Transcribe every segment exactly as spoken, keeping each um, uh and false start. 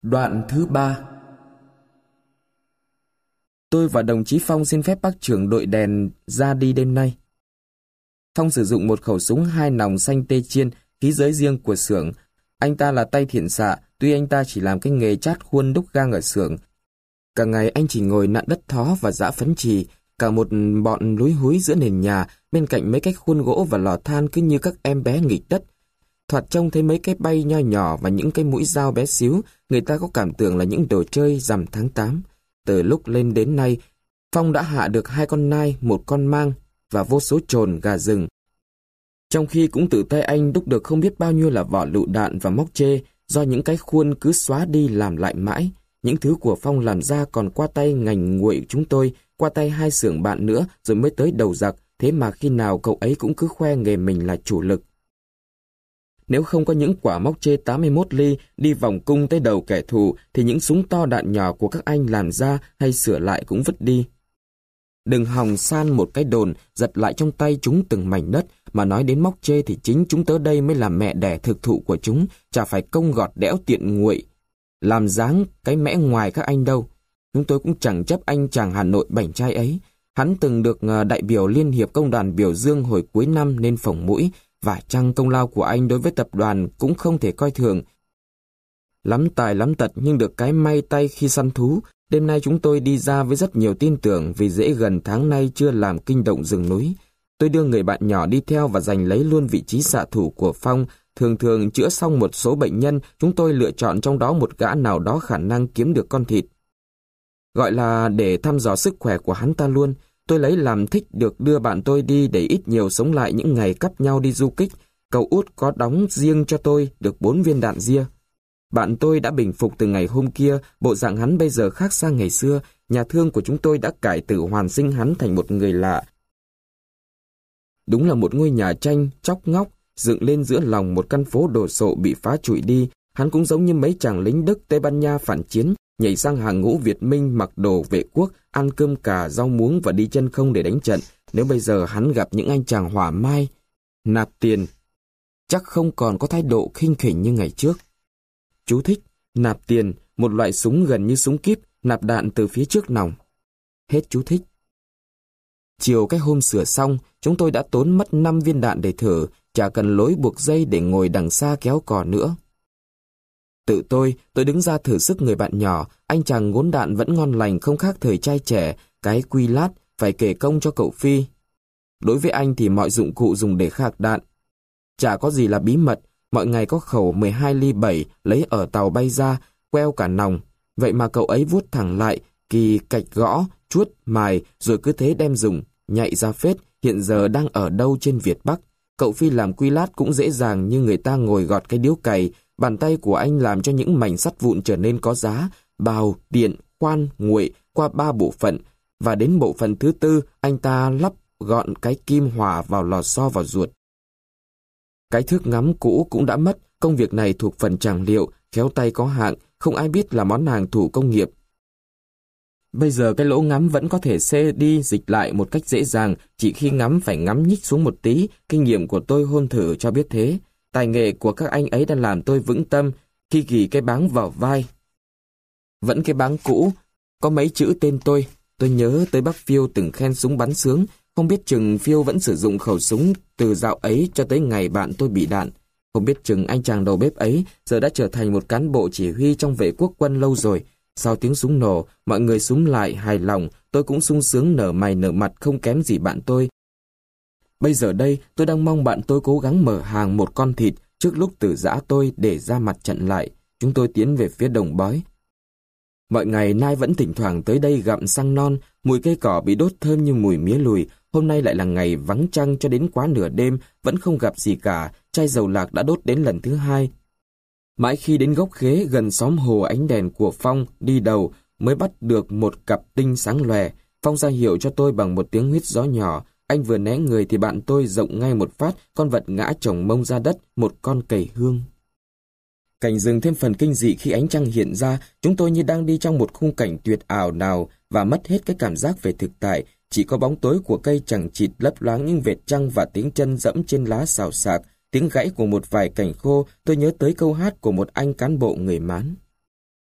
Đoạn thứ ba. Tôi và đồng chí Phong xin phép bác trưởng đội đèn ra đi đêm nay. Phong sử dụng một khẩu súng hai nòng xanh tê chiên, khí giới riêng của xưởng. Anh ta là tay thiện xạ, tuy anh ta chỉ làm cái nghề chát khuôn đúc gang ở xưởng. Cả ngày anh chỉ ngồi nặn đất thó và giã phấn chì, cả một bọn lúi húi giữa nền nhà, bên cạnh mấy cái khuôn gỗ và lò than cứ như các em bé nghịch đất. Thoạt trông thấy mấy cái bay nho nhỏ và những cái mũi dao bé xíu, người ta có cảm tưởng là những đồ chơi rằm tháng tám. Từ lúc lên đến nay, Phong đã hạ được hai con nai, một con mang và vô số trồn gà rừng. Trong khi cũng tự tay anh đúc được không biết bao nhiêu là vỏ lựu đạn và móc chê, do những cái khuôn cứ xóa đi làm lại mãi. Những thứ của Phong làm ra còn qua tay ngành nguội chúng tôi, qua tay hai xưởng bạn nữa rồi mới tới đầu giặc, thế mà khi nào cậu ấy cũng cứ khoe nghề mình là chủ lực. Nếu không có những quả móc chê tám mươi mốt ly đi vòng cung tới đầu kẻ thù thì những súng to đạn nhỏ của các anh làm ra hay sửa lại cũng vứt đi. Đừng hòng san một cái đồn giật lại trong tay chúng từng mảnh đất, mà nói đến móc chê thì chính chúng tớ đây mới là mẹ đẻ thực thụ của chúng, chả phải công gọt đẽo tiện nguội làm dáng cái mẽ ngoài các anh đâu. Chúng tôi cũng chẳng chấp anh chàng Hà Nội bảnh trai ấy. Hắn từng được đại biểu Liên hiệp Công đoàn biểu dương hồi cuối năm nên phồng mũi, và chăng công lao của anh đối với tập đoàn cũng không thể coi thường. Lắm tài lắm tật nhưng được cái may tay khi săn thú. Đêm nay chúng tôi đi ra với rất nhiều tin tưởng vì dễ gần tháng nay chưa làm kinh động rừng núi. Tôi đưa người bạn nhỏ đi theo và giành lấy luôn vị trí xạ thủ của Phong. Thường thường chữa xong một số bệnh nhân, chúng tôi lựa chọn trong đó một gã nào đó khả năng kiếm được con thịt. Gọi là để thăm dò sức khỏe của hắn ta luôn. Tôi lấy làm thích được đưa bạn tôi đi để ít nhiều sống lại những ngày cắp nhau đi du kích. Cậu út có đóng riêng cho tôi được bốn viên đạn ria. Bạn tôi đã bình phục từ ngày hôm kia, bộ dạng hắn bây giờ khác xa ngày xưa. Nhà thương của chúng tôi đã cải tử hoàn sinh hắn thành một người lạ. Đúng là một ngôi nhà tranh, chóc ngóc, dựng lên giữa lòng một căn phố đồ sộ bị phá trụi đi. Hắn cũng giống như mấy chàng lính Đức Tây Ban Nha phản chiến, nhảy sang hàng ngũ Việt Minh mặc đồ vệ quốc, ăn cơm cà, rau muống và đi chân không để đánh trận. Nếu bây giờ hắn gặp những anh chàng hỏa mai, nạp tiền, chắc không còn có thái độ khinh khỉnh như ngày trước. Chú thích, nạp tiền, một loại súng gần như súng kíp, nạp đạn từ phía trước nòng. Hết chú thích. Chiều cái hôm sửa xong, chúng tôi đã tốn mất năm viên đạn để thử, chả cần lối buộc dây để ngồi đằng xa kéo cò nữa. Tự tôi, tôi đứng ra thử sức người bạn nhỏ, anh chàng ngốn đạn vẫn ngon lành không khác thời trai trẻ, cái quy lát, phải kể công cho cậu Phi. Đối với anh thì mọi dụng cụ dùng để khạc đạn chả có gì là bí mật, mọi ngày có khẩu mười hai ly bảy lấy ở tàu bay ra, queo cả nòng. Vậy mà cậu ấy vuốt thẳng lại, kỳ cạch gõ, chuốt, mài, rồi cứ thế đem dùng, nhạy ra phết, hiện giờ đang ở đâu trên Việt Bắc. Cậu Phi làm quy lát cũng dễ dàng như người ta ngồi gọt cái điếu cày, bàn tay của anh làm cho những mảnh sắt vụn trở nên có giá, bào, điện, khoan, nguội qua ba bộ phận, và đến bộ phận thứ tư anh ta lắp gọn cái kim hỏa vào lò xo vào ruột. Cái thước ngắm cũ cũng đã mất, công việc này thuộc phần tràng liệu, khéo tay có hạng, không ai biết là món hàng thủ công nghiệp. Bây giờ cái lỗ ngắm vẫn có thể xê đi dịch lại một cách dễ dàng, chỉ khi ngắm phải ngắm nhích xuống một tí, kinh nghiệm của tôi hôn thử cho biết thế. Tài nghệ của các anh ấy đã làm tôi vững tâm khi ghi cái báng vào vai. Vẫn cái báng cũ, có mấy chữ tên tôi. Tôi nhớ tới bác Phiêu từng khen súng bắn sướng, không biết chừng Phiêu vẫn sử dụng khẩu súng từ dạo ấy cho tới ngày bạn tôi bị đạn. Không biết chừng anh chàng đầu bếp ấy giờ đã trở thành một cán bộ chỉ huy trong vệ quốc quân lâu rồi. Sau tiếng súng nổ, mọi người súng lại hài lòng, tôi cũng sung sướng nở mày nở mặt không kém gì bạn tôi. Bây giờ đây, tôi đang mong bạn tôi cố gắng mở hàng một con thịt trước lúc từ giã tôi để ra mặt trận lại. Chúng tôi tiến về phía đồng bói. Mọi ngày Nai vẫn thỉnh thoảng tới đây gặm xăng non, mùi cây cỏ bị đốt thơm như mùi mía lùi. Hôm nay lại là ngày vắng trăng cho đến quá nửa đêm, vẫn không gặp gì cả, chai dầu lạc đã đốt đến lần thứ hai. Mãi khi đến gốc khế gần xóm hồ ánh đèn của Phong đi đầu mới bắt được một cặp tinh sáng lòe. Phong ra hiệu cho tôi bằng một tiếng huýt gió nhỏ. Anh vừa né người thì bạn tôi rộng ngay một phát, con vật ngã chồng mông ra đất, một con cầy hương. Cảnh rừng thêm phần kinh dị khi ánh trăng hiện ra, chúng tôi như đang đi trong một khung cảnh tuyệt ảo nào và mất hết cái cảm giác về thực tại. Chỉ có bóng tối của cây chằng chịt lấp loáng những vệt trăng và tiếng chân dẫm trên lá xào xạc, tiếng gãy của một vài cành khô. Tôi nhớ tới câu hát của một anh cán bộ người Mán.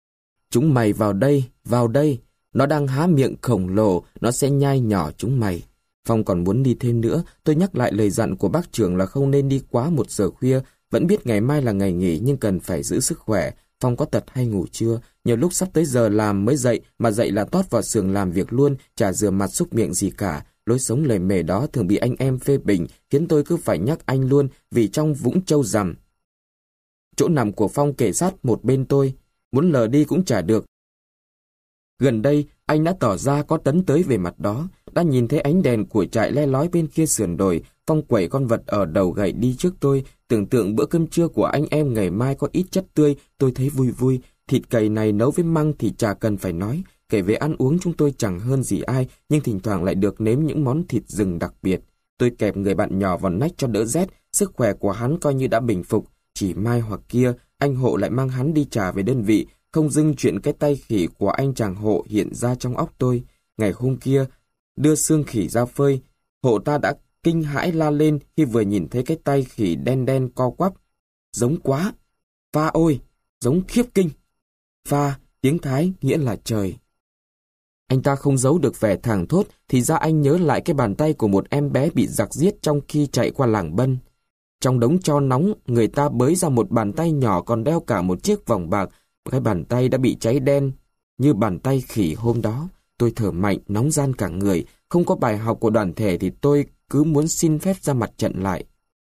Chúng mày vào đây, vào đây. Nó đang há miệng khổng lồ, nó sẽ nhai nhỏ chúng mày. Phong còn muốn đi thêm nữa, tôi nhắc lại lời dặn của bác trưởng là không nên đi quá một giờ khuya. Vẫn biết ngày mai là ngày nghỉ nhưng cần phải giữ sức khỏe. Phong có tật hay ngủ trưa, nhiều lúc sắp tới giờ làm mới dậy, mà dậy là tót vào xưởng làm việc luôn, chả rửa mặt xúc miệng gì cả. Lối sống lề mề đó thường bị anh em phê bình, khiến tôi cứ phải nhắc anh luôn, vì trong vũng trâu rằm. Chỗ nằm của Phong kề sát một bên tôi, muốn lờ đi cũng chả được. Gần đây, anh đã tỏ ra có tấn tới về mặt đó, đã nhìn thấy ánh đèn của trại le lói bên kia sườn đồi. Phong quẩy con vật ở đầu gậy đi trước tôi, tưởng tượng bữa cơm trưa của anh em ngày mai có ít chất tươi, tôi thấy vui vui. Thịt cầy này nấu với măng thì chả cần phải nói, kể về ăn uống chúng tôi chẳng hơn gì ai, nhưng thỉnh thoảng lại được nếm những món thịt rừng đặc biệt. Tôi kẹp người bạn nhỏ vào nách cho đỡ rét, sức khỏe của hắn coi như đã bình phục. Chỉ mai hoặc kia, anh Hộ lại mang hắn đi trả về đơn vị, không dưng chuyện cái tay khỉ của anh chàng Hộ hiện ra trong óc tôi. Ngày hôm kia, đưa xương khỉ ra phơi, Hộ ta đã kinh hãi la lên khi vừa nhìn thấy cái tay khỉ đen đen co quắp. Giống quá! Pha ôi! Giống khiếp kinh! Pha, tiếng Thái nghĩa là trời. Anh ta không giấu được vẻ thảng thốt, thì ra anh nhớ lại cái bàn tay của một em bé bị giặc giết trong khi chạy qua làng Bân. Trong đống tro nóng, người ta bới ra một bàn tay nhỏ còn đeo cả một chiếc vòng bạc. Cái bàn tay đã bị cháy đen, như bàn tay khỉ hôm đó. Tôi thở mạnh, nóng ran cả người. Không có bài học của đoàn thể thì tôi cứ muốn xin phép ra mặt trận lại.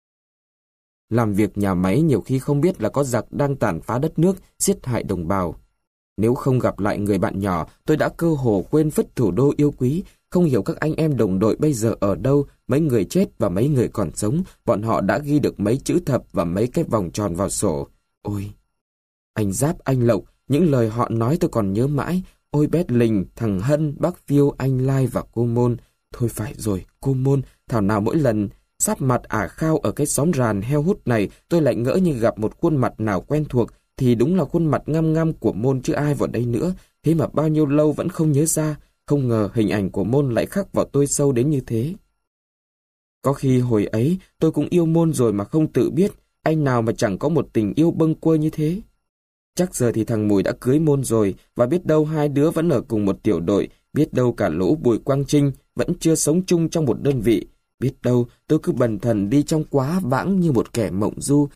Làm việc nhà máy nhiều khi không biết là có giặc đang tàn phá đất nước, giết hại đồng bào. Nếu không gặp lại người bạn nhỏ, tôi đã cơ hồ quên phứt thủ đô yêu quý. Không hiểu các anh em đồng đội bây giờ ở đâu, mấy người chết và mấy người còn sống, bọn họ đã ghi được mấy chữ thập và mấy cái vòng tròn vào sổ. Ôi! Anh Giáp, anh Lộc, những lời họ nói tôi còn nhớ mãi. Ôi Bét Lình, thằng Hân, bác Phiêu, anh Lai và cô Môn. Thôi phải rồi, cô Môn, thảo nào mỗi lần sắp mặt ả khao ở cái xóm ràn heo hút này, tôi lại ngỡ như gặp một khuôn mặt nào quen thuộc, thì đúng là khuôn mặt ngăm ngăm của Môn chứ ai vào đây nữa. Thế mà bao nhiêu lâu vẫn không nhớ ra, không ngờ hình ảnh của Môn lại khắc vào tôi sâu đến như thế. Có khi hồi ấy tôi cũng yêu Môn rồi mà không tự biết, anh nào mà chẳng có một tình yêu bâng quơ như thế. Chắc giờ thì thằng Mùi đã cưới Môn rồi, và biết đâu hai đứa vẫn ở cùng một tiểu đội, biết đâu cả lũ Bùi Quang Trinh vẫn chưa sống chung trong một đơn vị, biết đâu tôi cứ bần thần đi trong quá vãng như một kẻ mộng du.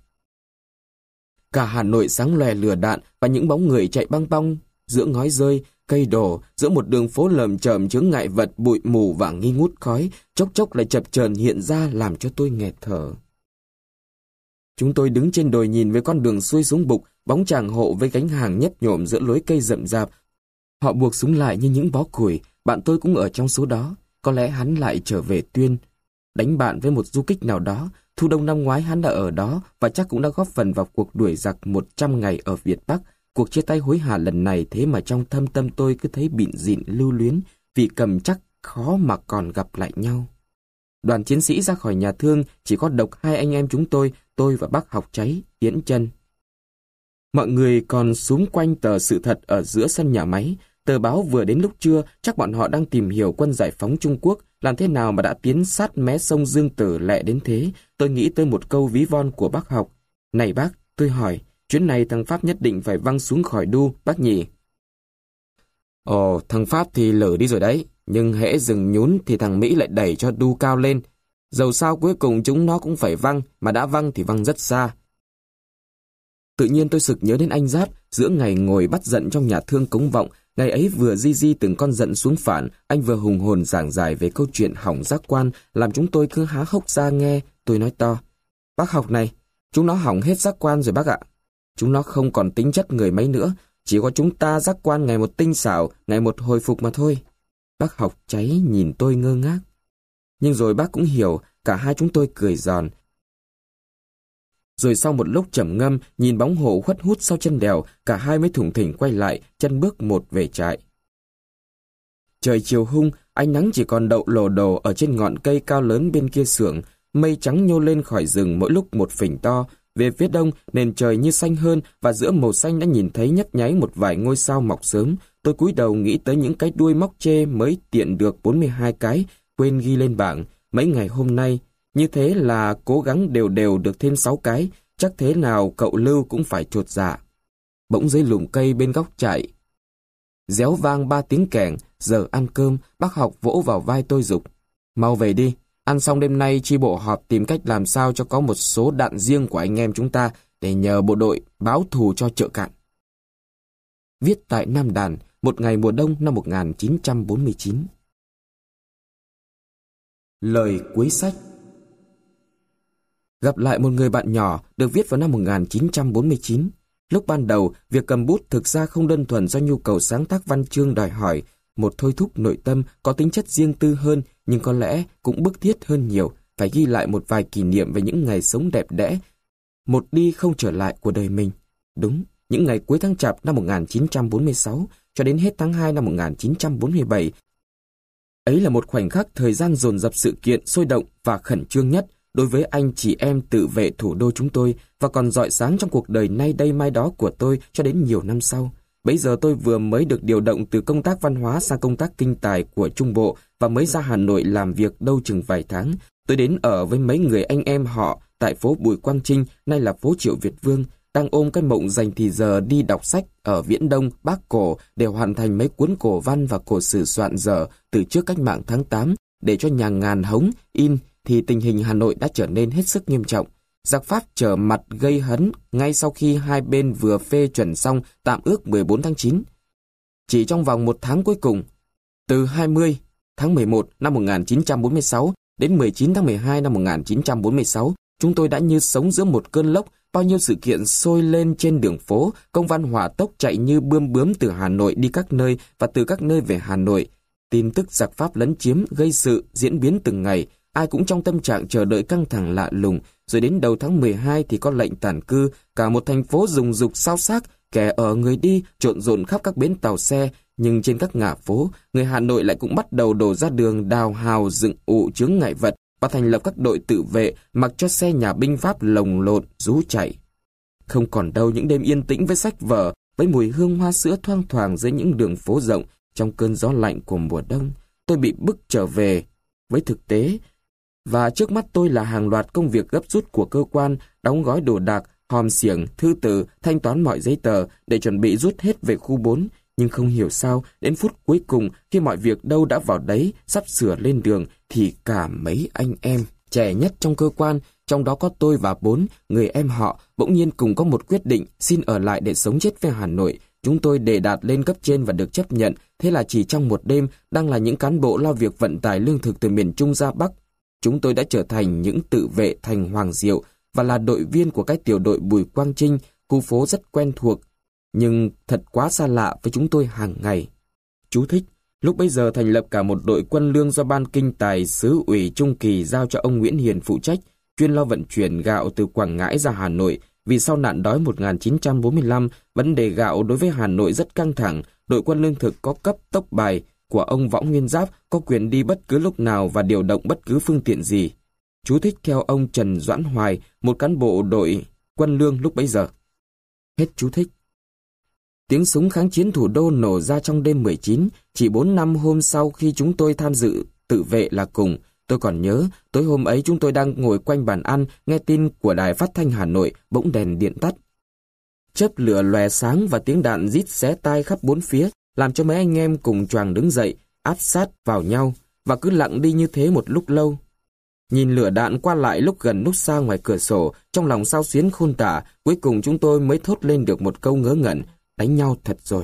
Cả Hà Nội sáng lòe lửa đạn và những bóng người chạy băng băng giữa ngói rơi, cây đổ, giữa một đường phố lởm chởm chướng ngại vật, bụi mù và nghi ngút khói, chốc chốc lại chập chờn hiện ra làm cho tôi nghẹt thở. Chúng tôi đứng trên đồi nhìn với con đường xuôi xuống bục, bóng chàng Hộ với gánh hàng nhấp nhổm giữa lối cây rậm rạp. Họ buộc súng lại như những bó củi, bạn tôi cũng ở trong số đó. Có lẽ hắn lại trở về Tuyên, đánh bạn với một du kích nào đó. Thu đông năm ngoái hắn đã ở đó và chắc cũng đã góp phần vào cuộc đuổi giặc một trăm ngày ở Việt Bắc. Cuộc chia tay hối hả lần này thế mà trong thâm tâm tôi cứ thấy bịn dịn lưu luyến, vì cầm chắc khó mà còn gặp lại nhau. Đoàn chiến sĩ ra khỏi nhà thương, chỉ có độc hai anh em chúng tôi, tôi và bác Học Cháy, Yến Chân. Mọi người còn xúm quanh tờ Sự Thật ở giữa sân nhà máy. Tờ báo vừa đến lúc trưa, chắc bọn họ đang tìm hiểu quân giải phóng Trung Quốc, làm thế nào mà đã tiến sát mé sông Dương Tử lẹ đến thế. Tôi nghĩ tới một câu ví von của bác Học. Này bác, tôi hỏi, chuyến này thằng Pháp nhất định phải văng xuống khỏi đu, bác nhỉ? Ồ, thằng Pháp thì lử đi rồi đấy, nhưng hễ dừng nhún thì thằng Mỹ lại đẩy cho đu cao lên. Dầu sao cuối cùng chúng nó cũng phải văng, mà đã văng thì văng rất xa. Tự nhiên tôi sực nhớ đến anh Giáp, giữa ngày ngồi bắt giận trong nhà thương Cống Vọng, ngày ấy vừa di di từng con giận xuống phản, anh vừa hùng hồn giảng giải về câu chuyện hỏng giác quan, làm chúng tôi cứ há hốc ra nghe. Tôi nói to, bác Học này, chúng nó hỏng hết giác quan rồi bác ạ. Chúng nó không còn tính chất người mấy nữa, chỉ có chúng ta giác quan ngày một tinh xảo, ngày một hồi phục mà thôi. Bác Học Cháy nhìn tôi ngơ ngác. Nhưng rồi bác cũng hiểu, cả hai chúng tôi cười giòn. Rồi sau một lúc trầm ngâm, nhìn bóng Hộ khuất hút sau chân đèo, cả hai mới thủng thỉnh quay lại, chân bước một về trại. Trời chiều hung, ánh nắng chỉ còn đậu lồ đồ ở trên ngọn cây cao lớn bên kia xưởng, mây trắng nhô lên khỏi rừng mỗi lúc một phình to. Về phía đông, nền trời như xanh hơn và giữa màu xanh đã nhìn thấy nhấp nháy một vài ngôi sao mọc sớm. Tôi cúi đầu nghĩ tới những cái đuôi móc chê mới tiện được bốn mươi hai cái, quên ghi lên bảng. Mấy ngày hôm nay, như thế là cố gắng đều đều được thêm sáu cái, chắc thế nào cậu Lưu cũng phải chột dạ. Bỗng dưới lùm cây bên góc trại, Réo vang ba tiếng kèn, giờ ăn cơm, bác học vỗ vào vai tôi giục. Mau về đi, ăn xong đêm nay chi bộ họp tìm cách làm sao cho có một số đạn riêng của anh em chúng ta để nhờ bộ đội báo thù cho Chợ Cạn. Viết tại Nam Đàn, một ngày mùa đông năm một nghìn chín trăm bốn mươi chín. Lời cuối sách. Gặp lại một người bạn nhỏ được viết vào năm một nghìn chín trăm bốn mươi chín. Lúc ban đầu, việc cầm bút thực ra không đơn thuần do nhu cầu sáng tác văn chương đòi hỏi, một thôi thúc nội tâm có tính chất riêng tư hơn, nhưng có lẽ cũng bức thiết hơn nhiều, phải ghi lại một vài kỷ niệm về những ngày sống đẹp đẽ, một đi không trở lại của đời mình. Đúng, những ngày cuối tháng Chạp năm một nghìn chín trăm bốn mươi sáu cho đến hết tháng hai năm một nghìn chín trăm bốn mươi bảy. Ấy là một khoảnh khắc thời gian dồn dập sự kiện sôi động và khẩn trương nhất đối với anh chị em tự vệ thủ đô chúng tôi, và còn rọi sáng trong cuộc đời nay đây mai đó của tôi cho đến nhiều năm sau. Bấy giờ tôi vừa mới được điều động từ công tác văn hóa sang công tác kinh tài của Trung Bộ và mới ra Hà Nội làm việc đâu chừng vài tháng. Tôi đến ở với mấy người anh em họ tại phố Bùi Quang Trinh, nay là phố Triệu Việt Vương, đang ôm cái mộng dành thì giờ đi đọc sách ở Viễn Đông, Bắc Cổ để hoàn thành mấy cuốn cổ văn và cổ sử soạn dở từ trước cách mạng tháng tám để cho nhà Ngàn Hống in, thì tình hình Hà Nội đã trở nên hết sức nghiêm trọng. Giặc Pháp trở mặt gây hấn ngay sau khi hai bên vừa phê chuẩn xong tạm ước mười bốn tháng chín. Chỉ trong vòng một tháng cuối cùng, từ hai mươi tháng mười một năm một nghìn chín trăm bốn mươi sáu đến mười chín tháng mười hai năm một nghìn chín trăm bốn mươi sáu, chúng tôi đã như sống giữa một cơn lốc, bao nhiêu sự kiện sôi lên trên đường phố, công văn hỏa tốc chạy như bươm bướm từ Hà Nội đi các nơi và từ các nơi về Hà Nội. Tin tức giặc Pháp lấn chiếm, gây sự, diễn biến từng ngày, ai cũng trong tâm trạng chờ đợi căng thẳng lạ lùng. Rồi đến đầu tháng mười hai thì có lệnh tản cư, cả một thành phố rùng rục xao xác, kẻ ở người đi, trộn rộn khắp các bến tàu xe. Nhưng trên các ngã phố, người Hà Nội lại cũng bắt đầu đổ ra đường đào hào dựng ụ chướng ngại vật và thành lập các đội tự vệ, mặc cho xe nhà binh Pháp lồng lộn, rú chạy. Không còn đâu những đêm yên tĩnh với sách vở, với mùi hương hoa sữa thoang thoảng dưới những đường phố rộng trong cơn gió lạnh của mùa đông. Tôi bị bức trở về với thực tế, và trước mắt tôi là hàng loạt công việc gấp rút của cơ quan, đóng gói đồ đạc, hòm xiềng, thư từ, thanh toán mọi giấy tờ để chuẩn bị rút hết về khu bốn. Nhưng không hiểu sao, đến phút cuối cùng, khi mọi việc đâu đã vào đấy, sắp sửa lên đường, thì cả mấy anh em trẻ nhất trong cơ quan, trong đó có tôi và bốn người em họ, bỗng nhiên cùng có một quyết định xin ở lại để sống chết với Hà Nội. Chúng tôi đề đạt lên cấp trên và được chấp nhận. Thế là chỉ trong một đêm, đang là những cán bộ lo việc vận tải lương thực từ miền Trung ra Bắc, chúng tôi đã trở thành những tự vệ thành Hoàng Diệu và là đội viên của cái tiểu đội Bùi Quang Trinh, khu phố rất quen thuộc, nhưng thật quá xa lạ với chúng tôi hàng ngày. Chú thích: lúc bấy giờ thành lập cả một đội quân lương do Ban Kinh Tài Xứ ủy Trung Kỳ giao cho ông Nguyễn Hiền phụ trách, chuyên lo vận chuyển gạo từ Quảng Ngãi ra Hà Nội. Vì sau nạn đói một nghìn chín trăm bốn mươi lăm, vấn đề gạo đối với Hà Nội rất căng thẳng, đội quân lương thực có cấp tốc bài của ông Võ Nguyên Giáp có quyền đi bất cứ lúc nào và điều động bất cứ phương tiện gì. Chú thích theo ông Trần Doãn Hoài, một cán bộ đội quân lương lúc bấy giờ. Hết chú thích. Tiếng súng kháng chiến thủ đô nổ ra trong đêm mười chín, chỉ bốn năm hôm sau khi chúng tôi tham dự tự vệ là cùng. Tôi còn nhớ, tối hôm ấy chúng tôi đang ngồi quanh bàn ăn, nghe tin của đài phát thanh Hà Nội, bỗng đèn điện tắt. Chớp lửa lòe sáng và tiếng đạn rít xé tai khắp bốn phía, làm cho mấy anh em cùng choàng đứng dậy, áp sát vào nhau, và cứ lặng đi như thế một lúc lâu. Nhìn lửa đạn qua lại lúc gần lúc xa ngoài cửa sổ, trong lòng xao xuyến khôn tả, cuối cùng chúng tôi mới thốt lên được một câu ngớ ngẩn: đánh nhau thật rồi.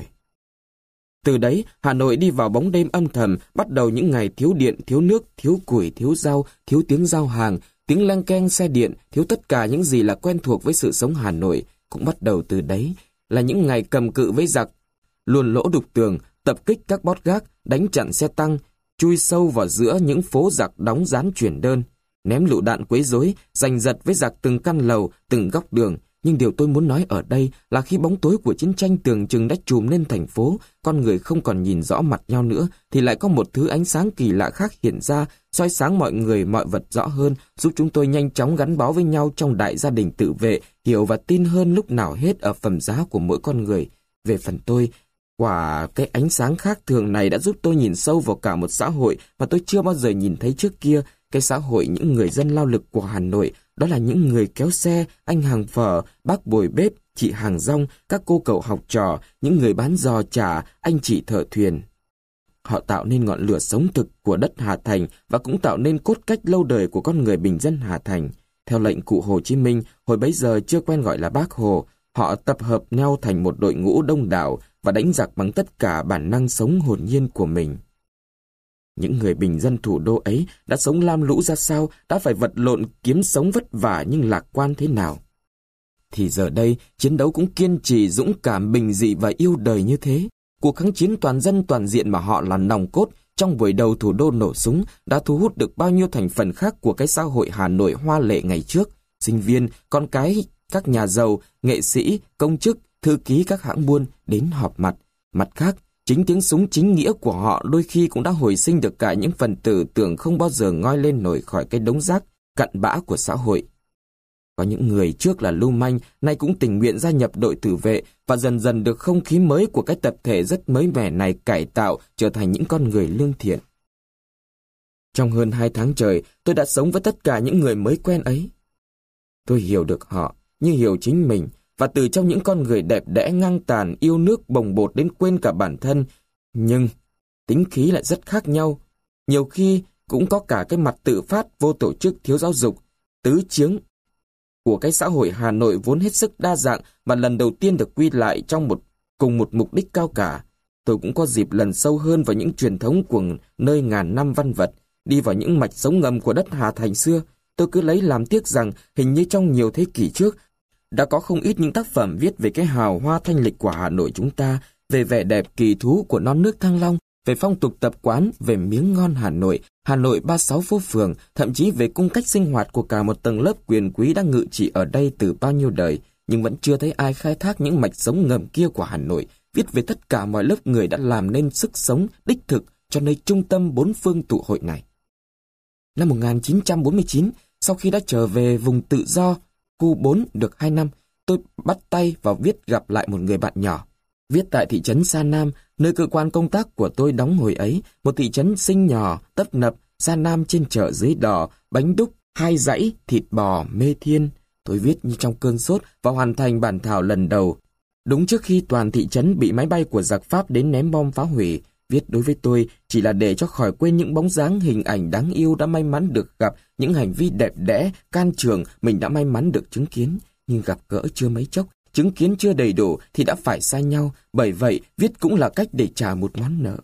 Từ đấy, Hà Nội đi vào bóng đêm âm thầm, bắt đầu những ngày thiếu điện, thiếu nước, thiếu củi, thiếu rau, thiếu tiếng giao hàng, tiếng leng keng xe điện, thiếu tất cả những gì là quen thuộc với sự sống Hà Nội. Cũng bắt đầu từ đấy là những ngày cầm cự với giặc, luồn lỗ đục tường, tập kích các bót gác, đánh chặn xe tăng, chui sâu vào giữa những phố giặc đóng dán chuyển đơn, ném lựu đạn quấy rối, giành giật với giặc từng căn lầu, từng góc đường. Nhưng điều tôi muốn nói ở đây là khi bóng tối của chiến tranh tưởng chừng đã trùm lên thành phố, con người không còn nhìn rõ mặt nhau nữa, thì lại có một thứ ánh sáng kỳ lạ khác hiện ra, soi sáng mọi người mọi vật rõ hơn, giúp chúng tôi nhanh chóng gắn bó với nhau trong đại gia đình tự vệ, hiểu và tin hơn lúc nào hết ở phẩm giá của mỗi con người. Về phần tôi, quả cái ánh sáng khác thường này đã giúp tôi nhìn sâu vào cả một xã hội mà tôi chưa bao giờ nhìn thấy trước kia, cái xã hội những người dân lao lực của Hà Nội. Đó là những người kéo xe, anh hàng phở, bác bồi bếp, chị hàng rong, các cô cậu học trò, những người bán giò chả, anh chị thợ thuyền. Họ tạo nên ngọn lửa sống thực của đất Hà Thành và cũng tạo nên cốt cách lâu đời của con người bình dân Hà Thành. Theo lệnh cụ Hồ Chí Minh, hồi bấy giờ chưa quen gọi là Bác Hồ, họ tập hợp nhau thành một đội ngũ đông đảo và đánh giặc bằng tất cả bản năng sống hồn nhiên của mình. Những người bình dân thủ đô ấy đã sống lam lũ ra sao, đã phải vật lộn kiếm sống vất vả nhưng lạc quan thế nào. Thì giờ đây, chiến đấu cũng kiên trì, dũng cảm, bình dị và yêu đời như thế. Cuộc kháng chiến toàn dân toàn diện mà họ là nòng cốt trong buổi đầu thủ đô nổ súng đã thu hút được bao nhiêu thành phần khác của cái xã hội Hà Nội hoa lệ ngày trước. Sinh viên, con cái, các nhà giàu, nghệ sĩ, công chức, thư ký các hãng buôn đến họp mặt. Mặt khác, chính tiếng súng chính nghĩa của họ đôi khi cũng đã hồi sinh được cả những phần tử tưởng không bao giờ ngoi lên nổi khỏi cái đống rác cặn bã của xã hội. Có những người trước là lưu manh, nay cũng tình nguyện gia nhập đội tử vệ và dần dần được không khí mới của cái tập thể rất mới mẻ này cải tạo trở thành những con người lương thiện. Trong hơn hai tháng trời, tôi đã sống với tất cả những người mới quen ấy. Tôi hiểu được họ như hiểu chính mình, và từ trong những con người đẹp đẽ ngang tàn, yêu nước bồng bột đến quên cả bản thân. Nhưng tính khí lại rất khác nhau. Nhiều khi cũng có cả cái mặt tự phát, vô tổ chức, thiếu giáo dục, tứ chiếng của cái xã hội Hà Nội vốn hết sức đa dạng và lần đầu tiên được quy lại trong một cùng một mục đích cao cả. Tôi cũng có dịp lần sâu hơn vào những truyền thống của nơi ngàn năm văn vật, đi vào những mạch sống ngầm của đất Hà Thành xưa. Tôi cứ lấy làm tiếc rằng hình như trong nhiều thế kỷ trước đã có không ít những tác phẩm viết về cái hào hoa thanh lịch của Hà Nội chúng ta, về vẻ đẹp kỳ thú của non nước Thăng Long, về phong tục tập quán, về miếng ngon Hà Nội, Hà Nội ba mươi sáu phố phường, thậm chí về cung cách sinh hoạt của cả một tầng lớp quyền quý đang ngự trị ở đây từ bao nhiêu đời, nhưng vẫn chưa thấy ai khai thác những mạch sống ngầm kia của Hà Nội, viết về tất cả mọi lớp người đã làm nên sức sống đích thực cho nơi trung tâm bốn phương tụ hội này. Năm một nghìn chín trăm bốn mươi chín, sau khi đã trở về vùng tự do, khu bốn được hai năm, tôi bắt tay vào viết gặp lại một người bạn nhỏ. Viết tại thị trấn Sa Nam, nơi cơ quan công tác của tôi đóng hồi ấy, một thị trấn xinh nhỏ, tấp nập, Sa Nam trên chợ giấy đỏ, bánh đúc, hai dãy, thịt bò, mê thiên. Tôi viết như trong cơn sốt và hoàn thành bản thảo lần đầu. Đúng trước khi toàn thị trấn bị máy bay của giặc Pháp đến ném bom phá hủy, viết đối với tôi chỉ là để cho khỏi quên những bóng dáng hình ảnh đáng yêu đã may mắn được gặp, những hành vi đẹp đẽ, can trường mình đã may mắn được chứng kiến. Nhưng gặp gỡ chưa mấy chốc, chứng kiến chưa đầy đủ thì đã phải xa nhau, bởi vậy viết cũng là cách để trả một món nợ.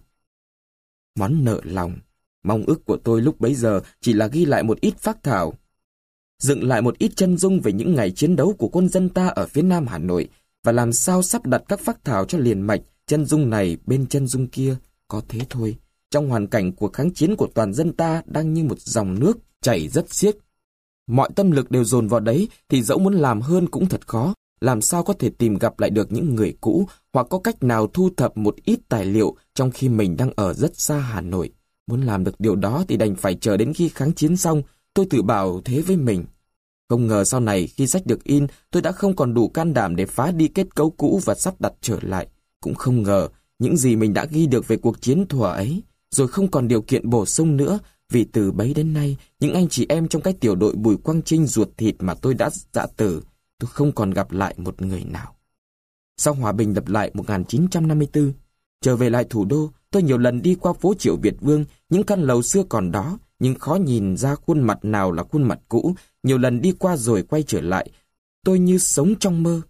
Món nợ lòng. Mong ước của tôi lúc bấy giờ chỉ là ghi lại một ít phác thảo, dựng lại một ít chân dung về những ngày chiến đấu của quân dân ta ở phía Nam Hà Nội, và làm sao sắp đặt các phác thảo cho liền mạch, chân dung này bên chân dung kia, có thế thôi. Trong hoàn cảnh cuộc kháng chiến của toàn dân ta đang như một dòng nước chảy rất xiết, mọi tâm lực đều dồn vào đấy, thì dẫu muốn làm hơn cũng thật khó. Làm sao có thể tìm gặp lại được những người cũ, hoặc có cách nào thu thập một ít tài liệu trong khi mình đang ở rất xa Hà Nội. Muốn làm được điều đó thì đành phải chờ đến khi kháng chiến xong, tôi tự bảo thế với mình. Không ngờ sau này khi sách được in, tôi đã không còn đủ can đảm để phá đi kết cấu cũ và sắp đặt trở lại. Cũng không ngờ những gì mình đã ghi được về cuộc chiến thuở ấy, rồi không còn điều kiện bổ sung nữa, vì từ bấy đến nay, những anh chị em trong cái tiểu đội Bùi Quang Trinh ruột thịt mà tôi đã dạ tử, tôi không còn gặp lại một người nào. Sau hòa bình lập lại một nghìn chín trăm năm mươi tư, trở về lại thủ đô, tôi nhiều lần đi qua phố Triệu Việt Vương, những căn lầu xưa còn đó, nhưng khó nhìn ra khuôn mặt nào là khuôn mặt cũ. Nhiều lần đi qua rồi quay trở lại, tôi như sống trong mơ.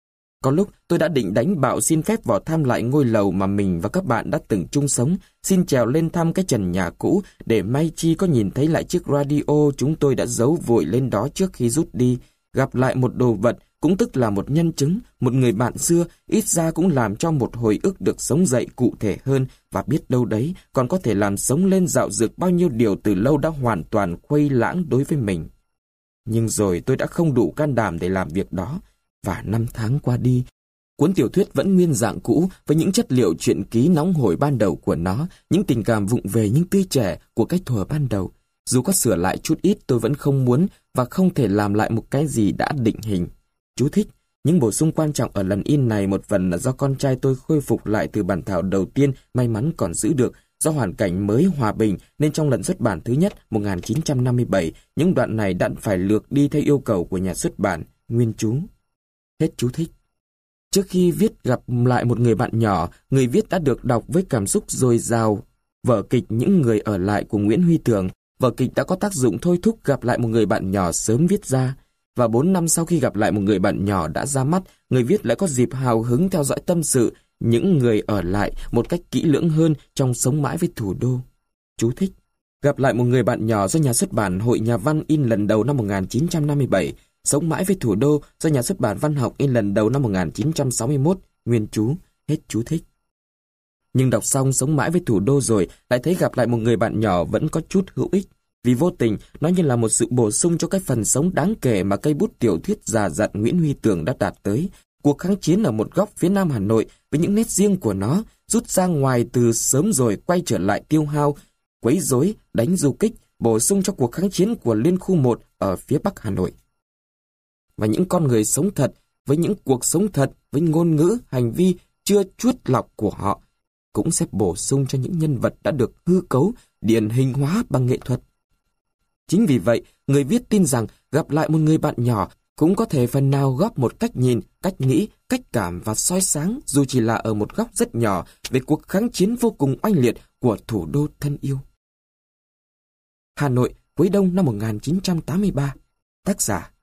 Có lúc tôi đã định đánh bạo xin phép vào thăm lại ngôi lầu mà mình và các bạn đã từng chung sống, xin trèo lên thăm cái trần nhà cũ để may chi có nhìn thấy lại chiếc radio chúng tôi đã giấu vội lên đó trước khi rút đi. Gặp lại một đồ vật, cũng tức là một nhân chứng, một người bạn xưa, ít ra cũng làm cho một hồi ức được sống dậy cụ thể hơn, và biết đâu đấy còn có thể làm sống lên dạo dực bao nhiêu điều từ lâu đã hoàn toàn khuây lãng đối với mình. Nhưng rồi tôi đã không đủ can đảm để làm việc đó, và năm tháng qua đi, cuốn tiểu thuyết vẫn nguyên dạng cũ với những chất liệu truyện ký nóng hổi ban đầu của nó, những tình cảm vụng về nhưng tươi trẻ của cái thuở ban đầu. Dù có sửa lại chút ít, tôi vẫn không muốn và không thể làm lại một cái gì đã định hình. Chú thích: những bổ sung quan trọng ở lần in này một phần là do con trai tôi khôi phục lại từ bản thảo đầu tiên, may mắn còn giữ được. Do hoàn cảnh mới hòa bình nên trong lần xuất bản thứ nhất một nghìn chín trăm năm mươi bảy, những đoạn này đã phải lược đi theo yêu cầu của nhà xuất bản. Nguyên chú. Hết chú thích. Trước khi viết gặp lại một người bạn nhỏ, người viết đã được đọc với cảm xúc dồi dào vở kịch Những Người Ở Lại của Nguyễn Huy Tưởng. Vở kịch đã có tác dụng thôi thúc gặp lại một người bạn nhỏ sớm viết ra. Và bốn năm sau khi gặp lại một người bạn nhỏ đã ra mắt, người viết lại có dịp hào hứng theo dõi tâm sự Những Người Ở Lại một cách kỹ lưỡng hơn trong Sống Mãi Với Thủ Đô. Chú thích: Gặp lại một người bạn nhỏ do nhà xuất bản Hội Nhà văn in lần đầu năm một nghìn chín trăm năm mươi bảy, Sống Mãi Với Thủ Đô do nhà xuất bản Văn học in lần đầu năm một nghìn chín trăm sáu mươi mốt, nguyên chú, hết chú thích. Nhưng đọc xong Sống Mãi Với Thủ Đô rồi lại thấy gặp lại một người bạn nhỏ vẫn có chút hữu ích, vì vô tình nó như là một sự bổ sung cho cái phần sống đáng kể mà cây bút tiểu thuyết già dặn Nguyễn Huy Tưởng đã đạt tới. Cuộc kháng chiến ở một góc phía Nam Hà Nội với những nét riêng của nó, rút ra ngoài từ sớm rồi quay trở lại tiêu hao, quấy rối, đánh du kích, bổ sung cho cuộc kháng chiến của Liên khu một ở phía Bắc Hà Nội. Và những con người sống thật, với những cuộc sống thật, với ngôn ngữ, hành vi chưa chuốt lọc của họ, cũng sẽ bổ sung cho những nhân vật đã được hư cấu, điển hình hóa bằng nghệ thuật. Chính vì vậy, người viết tin rằng gặp lại một người bạn nhỏ cũng có thể phần nào góp một cách nhìn, cách nghĩ, cách cảm và soi sáng, dù chỉ là ở một góc rất nhỏ, về cuộc kháng chiến vô cùng oanh liệt của thủ đô thân yêu. Hà Nội, cuối đông năm một nghìn chín trăm tám mươi ba. Tác giả